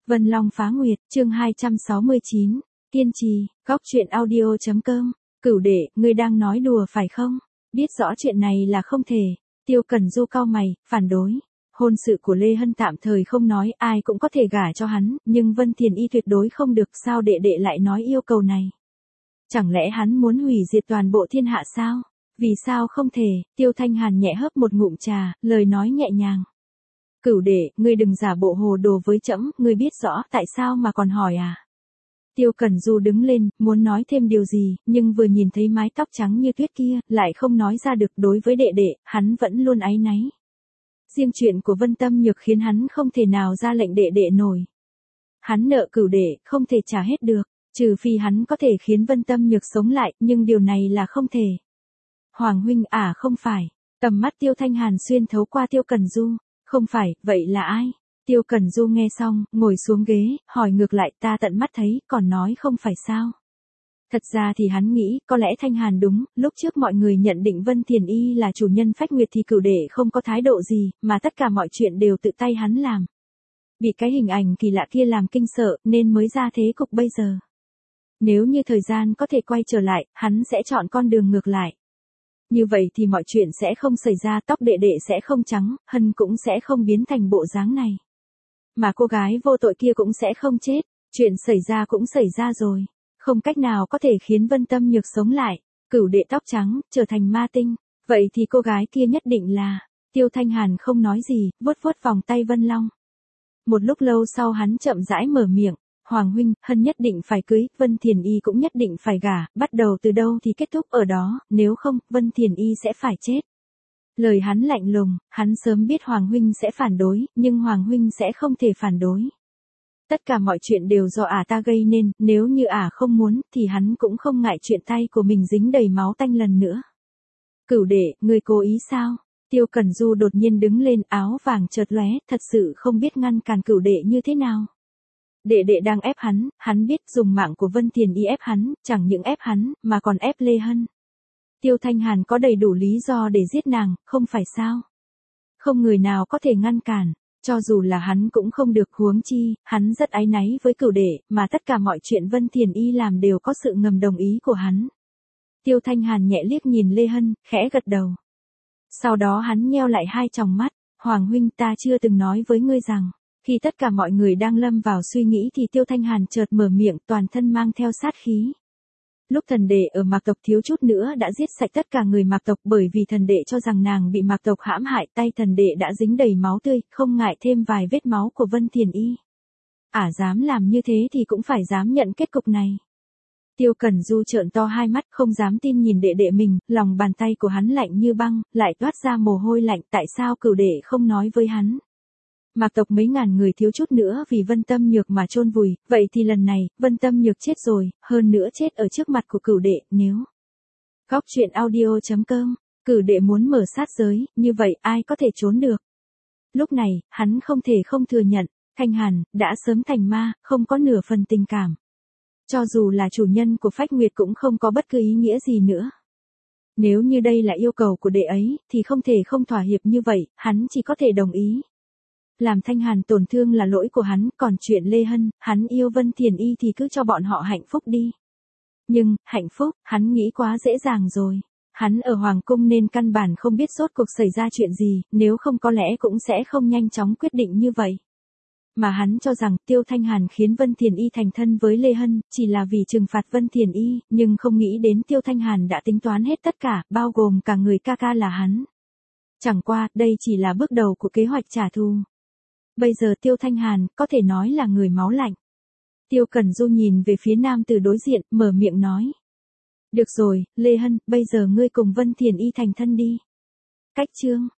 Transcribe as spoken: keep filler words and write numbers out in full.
Vân Long Phá Nguyệt, chương hai trăm sáu mươi chín, kiên trì, góc truyện audio chấm com, Cửu đệ, ngươi đang nói đùa phải không? Biết rõ chuyện này là không thể. Tiêu Cẩn Du cau mày, phản đối. Hôn sự của Lê Hân tạm thời không nói, ai cũng có thể gả cho hắn, nhưng Vân Thiền Y tuyệt đối không được, sao đệ đệ lại nói yêu cầu này? Chẳng lẽ hắn muốn hủy diệt toàn bộ thiên hạ sao? Vì sao không thể? Tiêu Thanh Hàn nhẹ hớp một ngụm trà, lời nói nhẹ nhàng. Cửu đệ, ngươi đừng giả bộ hồ đồ với trẫm, ngươi biết rõ tại sao mà còn hỏi à? Tiêu Cẩn Du đứng lên, muốn nói thêm điều gì, nhưng vừa nhìn thấy mái tóc trắng như tuyết kia, lại không nói ra được. Đối với đệ đệ, hắn vẫn luôn áy náy. Riêng chuyện của Vân Tâm Nhược khiến hắn không thể nào ra lệnh đệ đệ nổi. Hắn nợ Cửu đệ, không thể trả hết được, trừ phi hắn có thể khiến Vân Tâm Nhược sống lại, nhưng điều này là không thể. Hoàng huynh à, không phải. Tầm mắt Tiêu Thanh Hàn xuyên thấu qua Tiêu Cẩn Du. Không phải, vậy là ai? Tiêu Cẩn Du nghe xong, ngồi xuống ghế, hỏi ngược lại, ta tận mắt thấy, còn nói không phải sao? Thật ra thì hắn nghĩ, có lẽ Thanh Hàn đúng, lúc trước mọi người nhận định Vân Thiền Y là chủ nhân Phách Nguyệt thì Cửu đệ không có thái độ gì, mà tất cả mọi chuyện đều tự tay hắn làm. Bị cái hình ảnh kỳ lạ kia làm kinh sợ, nên mới ra thế cục bây giờ. Nếu như thời gian có thể quay trở lại, hắn sẽ chọn con đường ngược lại. Như vậy thì mọi chuyện sẽ không xảy ra, tóc đệ đệ sẽ không trắng, Hân cũng sẽ không biến thành bộ dáng này. Mà cô gái vô tội kia cũng sẽ không chết, chuyện xảy ra cũng xảy ra rồi. Không cách nào có thể khiến Vân Tâm Nhược sống lại, Cửu đệ tóc trắng, trở thành ma tinh. Vậy thì cô gái kia nhất định là... Tiêu Thanh Hàn không nói gì, vuốt vuốt vòng tay Vân Long. Một lúc lâu sau hắn chậm rãi mở miệng. Hoàng huynh, Hân nhất định phải cưới, Vân Thiền Y cũng nhất định phải gả, bắt đầu từ đâu thì kết thúc ở đó, nếu không, Vân Thiền Y sẽ phải chết. Lời hắn lạnh lùng, hắn sớm biết Hoàng huynh sẽ phản đối, nhưng Hoàng huynh sẽ không thể phản đối. Tất cả mọi chuyện đều do ả ta gây nên, nếu như ả không muốn, thì hắn cũng không ngại chuyện tay của mình dính đầy máu tanh lần nữa. Cửu đệ, ngươi cố ý sao? Tiêu Cẩn Du đột nhiên đứng lên, áo vàng chợt lóe, thật sự không biết ngăn cản Cửu đệ như thế nào. Đệ đệ đang ép hắn, hắn biết dùng mạng của Vân Thiền Y ép hắn, chẳng những ép hắn, mà còn ép Lê Hân. Tiêu Thanh Hàn có đầy đủ lý do để giết nàng, không phải sao? Không người nào có thể ngăn cản, cho dù là hắn cũng không được, huống chi, hắn rất áy náy với Cửu đệ, mà tất cả mọi chuyện Vân Thiền Y làm đều có sự ngầm đồng ý của hắn. Tiêu Thanh Hàn nhẹ liếc nhìn Lê Hân, khẽ gật đầu. Sau đó hắn nheo lại hai tròng mắt, Hoàng huynh, ta chưa từng nói với ngươi rằng... Khi tất cả mọi người đang lâm vào suy nghĩ thì Tiêu Thanh Hàn chợt mở miệng, toàn thân mang theo sát khí. Lúc thần đệ ở Mạc tộc thiếu chút nữa đã giết sạch tất cả người Mạc tộc, bởi vì thần đệ cho rằng nàng bị Mạc tộc hãm hại, tay thần đệ đã dính đầy máu tươi, không ngại thêm vài vết máu của Vân Thiền Y. Ả dám làm như thế thì cũng phải dám nhận kết cục này. Tiêu Cẩn Du trợn to hai mắt, không dám tin nhìn đệ đệ mình, lòng bàn tay của hắn lạnh như băng, lại toát ra mồ hôi lạnh, tại sao Cửu đệ không nói với hắn? Mạc tộc mấy ngàn người thiếu chút nữa vì Vân Tâm Nhược mà chôn vùi, vậy thì lần này, Vân Tâm Nhược chết rồi, hơn nữa chết ở trước mặt của Cửu đệ, nếu... Góc truyện audio chấm com, Cửu đệ muốn mở sát giới, như vậy ai có thể trốn được? Lúc này, hắn không thể không thừa nhận, Thanh Hàn, đã sớm thành ma, không có nửa phần tình cảm. Cho dù là chủ nhân của Phách Nguyệt cũng không có bất cứ ý nghĩa gì nữa. Nếu như đây là yêu cầu của đệ ấy, thì không thể không thỏa hiệp như vậy, hắn chỉ có thể đồng ý. Làm Thanh Hàn tổn thương là lỗi của hắn, còn chuyện Lê Hân, hắn yêu Vân Thiền Y thì cứ cho bọn họ hạnh phúc đi. Nhưng, hạnh phúc, hắn nghĩ quá dễ dàng rồi. Hắn ở Hoàng Cung nên căn bản không biết rốt cuộc xảy ra chuyện gì, nếu không có lẽ cũng sẽ không nhanh chóng quyết định như vậy. Mà hắn cho rằng Tiêu Thanh Hàn khiến Vân Thiền Y thành thân với Lê Hân, chỉ là vì trừng phạt Vân Thiền Y, nhưng không nghĩ đến Tiêu Thanh Hàn đã tính toán hết tất cả, bao gồm cả người ca ca là hắn. Chẳng qua, đây chỉ là bước đầu của kế hoạch trả thù. Bây giờ Tiêu Thanh Hàn, có thể nói là người máu lạnh. Tiêu Cẩn Du nhìn về phía nam từ đối diện, mở miệng nói. Được rồi, Lê Hân, bây giờ ngươi cùng Vân Thiền Y thành thân đi. Cách chương.